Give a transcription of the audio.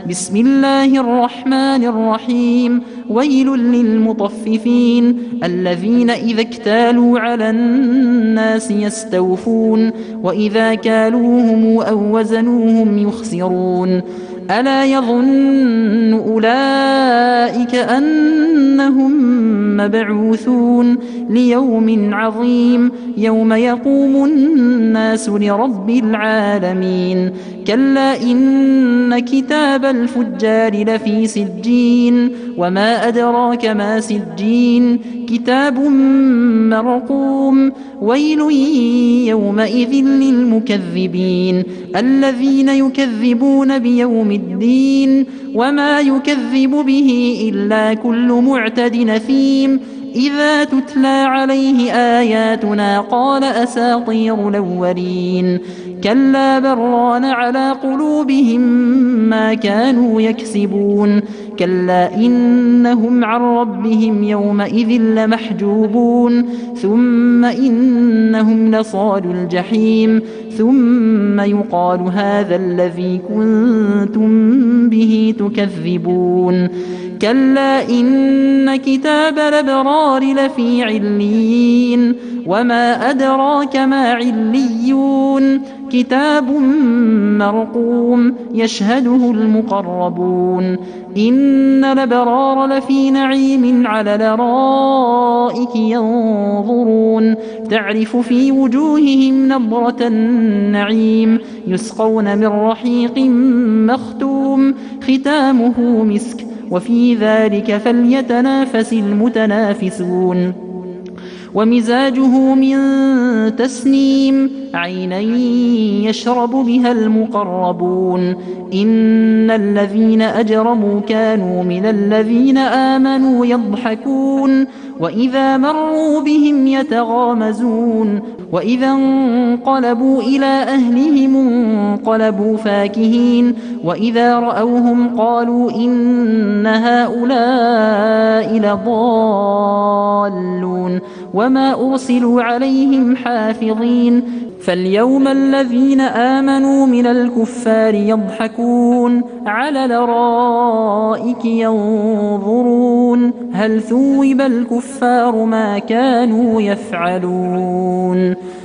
بسم الله الرحمن الرحيم ويل للمطففين الذين إذا اكتالوا على الناس يستوفون وإذا كالوهم أو وزنوهم يخسرون ألا يظن أولئك أنهم مبعوثون ليوم عظيم يوم يقوم الناس لرب العالمين كلا إن كتاب الفجار لفي سجين وما أدراك ما سجين كتاب مرقوم ويل يومئذ للمكذبين الذين يكذبون بيوم الدين وما يكذب به إلا كل معتد نثيم إذا تتلى عليه آياتنا قال أساطير الأولين كلا بران على قلوبهم ما كانوا يكسبون كلا إنهم عن ربهم يومئذ لمحجوبون ثم إنهم لصال الجحيم ثم يقال هذا الذي كنتم به تكذبون كلا إن كتاب الأبرار لفي عليين وما أدراك ما عليون كتاب مرقوم يشهده المقربون إن الأبرار لفي نعيم على الأرائك ينظرون تعرف في وجوههم نضرة النعيم يسقون من رحيق مختوم ختامه مسك وفي ذلك فليتنافس المتنافسون ومزاجه من تسنيم عينا يشرب بها المقربون إن الذين أجرموا كانوا من الذين آمنوا يضحكون وإذا مروا بهم يتغامزون وإذا انقلبوا إلى أهلهم انقلبوا فاكهين وإذا رأوهم قالوا إن هؤلاء لضالون وما أرسلوا عليهم حافظين فاليوم الذين آمنوا من الكفار يضحكون على الأرائك ينظرون هل ثوب الكفار ما كانوا يفعلون